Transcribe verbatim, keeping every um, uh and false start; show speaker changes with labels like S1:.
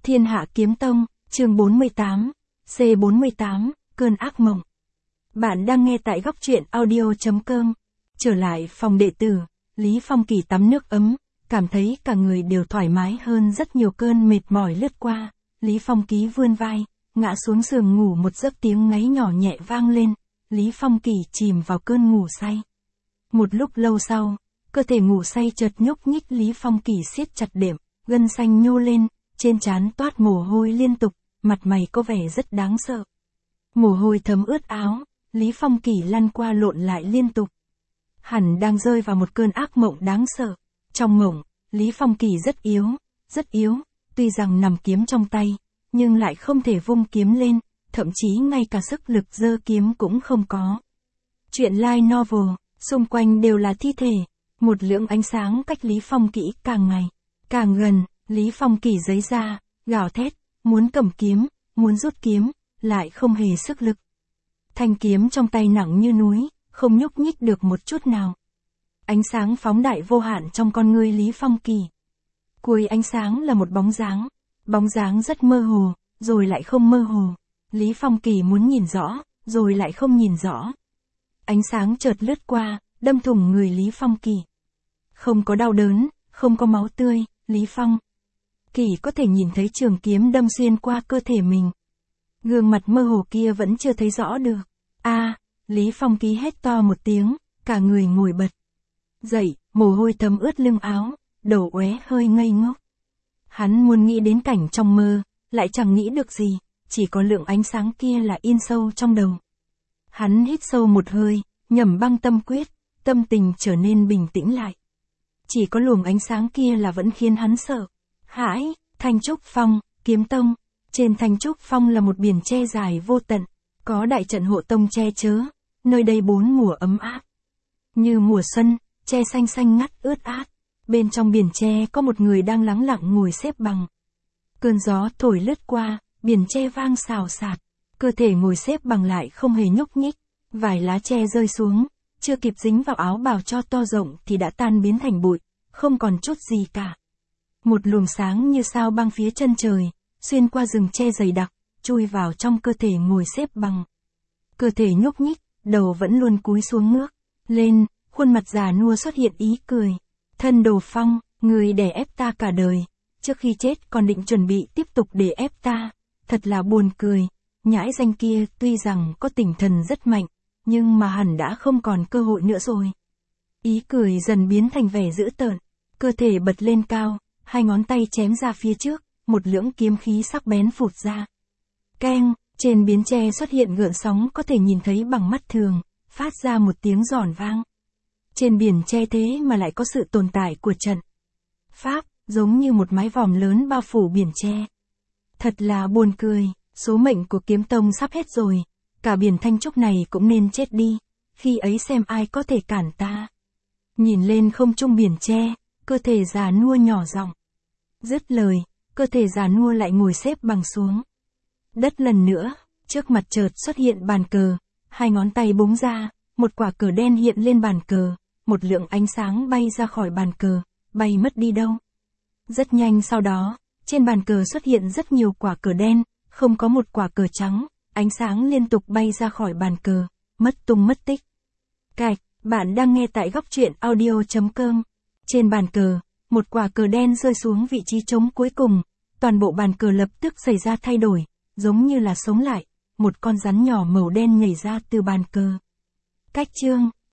S1: Thiên Hạ Kiếm Tông, chương bốn mươi tám, C bốn mươi tám, Cơn Ác Mộng. Bạn đang nghe tại góc truyện audio.com. Trở lại phòng đệ tử, Lý Phong Kỳ tắm nước ấm, cảm thấy cả người đều thoải mái hơn rất nhiều. Cơn mệt mỏi lướt qua, Lý Phong Kỳ vươn vai, ngã xuống giường ngủ một giấc. Tiếng ngáy nhỏ nhẹ vang lên, Lý Phong Kỳ chìm vào cơn ngủ say. Một lúc lâu sau, cơ thể ngủ say chợt nhúc nhích. Lý Phong Kỳ siết chặt đệm, gân xanh nhô lên, trên trán toát mồ hôi liên tục, mặt mày có vẻ rất đáng sợ. Mồ hôi thấm ướt áo, Lý Phong Kỳ lăn qua lộn lại liên tục. Hẳn đang rơi vào một cơn ác mộng đáng sợ. Trong mộng, Lý Phong Kỳ rất yếu, rất yếu, tuy rằng nằm kiếm trong tay, nhưng lại không thể vung kiếm lên, thậm chí ngay cả sức lực giơ kiếm cũng không có. Chuyện light novel, xung quanh đều là thi thể, một lưỡng ánh sáng cách Lý Phong Kỳ càng ngày càng gần. Lý Phong Kỳ giấy ra, gào thét, muốn cầm kiếm, muốn rút kiếm, lại không hề sức lực. Thanh kiếm trong tay nặng như núi, không nhúc nhích được một chút nào. Ánh sáng phóng đại vô hạn trong con ngươi Lý Phong Kỳ. Cuối ánh sáng là một bóng dáng, bóng dáng rất mơ hồ, rồi lại không mơ hồ. Lý Phong Kỳ muốn nhìn rõ, rồi lại không nhìn rõ. Ánh sáng chợt lướt qua, đâm thủng người Lý Phong Kỳ. Không có đau đớn, không có máu tươi, Lý Phong Kỳ có thể nhìn thấy trường kiếm đâm xuyên qua cơ thể mình. Gương mặt mơ hồ kia vẫn chưa thấy rõ được. A, à, Lý Phong Kỳ hét to một tiếng, cả người ngồi bật dậy, mồ hôi thấm ướt lưng áo, đầu uể hơi ngây ngốc. Hắn muốn nghĩ đến cảnh trong mơ, lại chẳng nghĩ được gì, chỉ có lượng ánh sáng kia là in sâu trong đầu. Hắn hít sâu một hơi, nhẩm băng tâm quyết, tâm tình trở nên bình tĩnh lại. Chỉ có luồng ánh sáng kia là vẫn khiến hắn sợ hãi. Thanh Trúc Phong, Kiếm Tông. Trên Thanh Trúc Phong là một biển tre dài vô tận, có đại trận hộ tông che chở, nơi đây bốn mùa ấm áp. Như mùa xuân, tre xanh xanh ngắt ướt át, bên trong biển tre có một người đang lắng lặng ngồi xếp bằng. Cơn gió thổi lướt qua, biển tre vang xào xạc, cơ thể ngồi xếp bằng lại không hề nhúc nhích, vài lá tre rơi xuống, chưa kịp dính vào áo bào cho to rộng thì đã tan biến thành bụi, không còn chút gì cả. Một luồng sáng như sao băng phía chân trời, xuyên qua rừng tre dày đặc, chui vào trong cơ thể ngồi xếp bằng. Cơ thể nhúc nhích, đầu vẫn luôn cúi xuống ngước lên, khuôn mặt già nua xuất hiện ý cười. Thân Đồ Phong, người đè ép ta cả đời, trước khi chết còn định chuẩn bị tiếp tục đè ép ta, thật là buồn cười. Nhãi danh kia tuy rằng có tinh thần rất mạnh, nhưng mà hẳn đã không còn cơ hội nữa rồi. Ý cười dần biến thành vẻ dữ tợn, cơ thể bật lên cao, hai ngón tay chém ra phía trước, một lưỡng kiếm khí sắc bén phụt ra. Keng, trên biển tre xuất hiện gợn sóng có thể nhìn thấy bằng mắt thường, phát ra một tiếng giòn vang. Trên biển tre thế mà lại có sự tồn tại của trận pháp, giống như một mái vòm lớn bao phủ biển tre. Thật là buồn cười, số mệnh của Kiếm Tông sắp hết rồi, cả biển Thanh Trúc này cũng nên chết đi, khi ấy xem ai có thể cản ta. Nhìn lên không trung biển tre, cơ thể già nua nhỏ giọng dứt lời, cơ thể già nua lại ngồi xếp bằng xuống đất lần nữa. Trước mặt chợt xuất hiện bàn cờ, hai ngón tay búng ra, một quả cờ đen hiện lên bàn cờ, một lượng ánh sáng bay ra khỏi bàn cờ, bay mất đi đâu. Rất nhanh sau đó, trên bàn cờ xuất hiện rất nhiều quả cờ đen, không có một quả cờ trắng, ánh sáng liên tục bay ra khỏi bàn cờ, mất tung mất tích. Cạch, bạn đang nghe tại góc truyện audio.com. Trên bàn cờ, một quả cờ đen rơi xuống vị trí trống cuối cùng, toàn bộ bàn cờ lập tức xảy ra thay đổi, giống như là sống lại, một con rắn nhỏ màu đen nhảy ra từ bàn cờ. Cách chương,